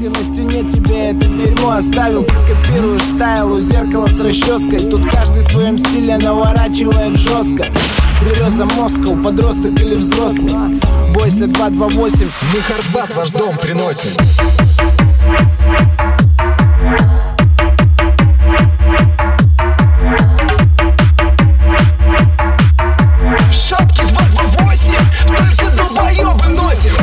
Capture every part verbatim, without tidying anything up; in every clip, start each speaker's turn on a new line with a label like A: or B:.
A: искренностью нет, тебе это дерьмо оставил. Ты копируешь стайл у зеркала с расческой. Тут каждый в своем стиле наворачивает жестко. Береза Москва, подросток или взрослый. Бойся два два восемь.
B: Мы хардбас в ваш дом приносим.
C: Шапки два два восемь, только долбоёбы носим.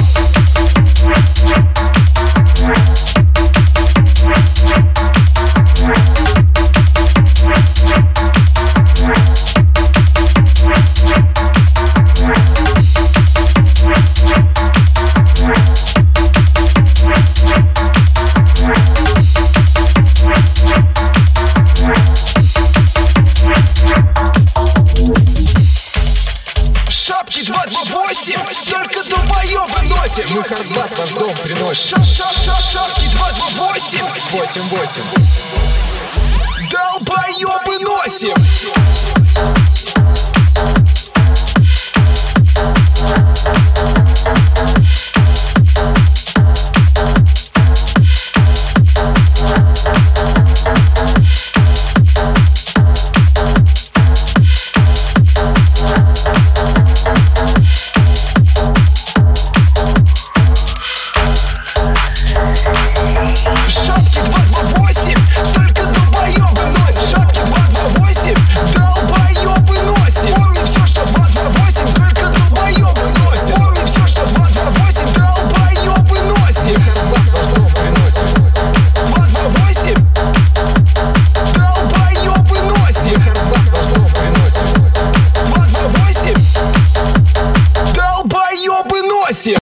C: Шапки два два восемь, только долбоёбы носим.
B: Мы хардбас в ваш дом приносим.
C: Шапки два два восемь,
B: восемь восемь.
C: долбоёбы носим.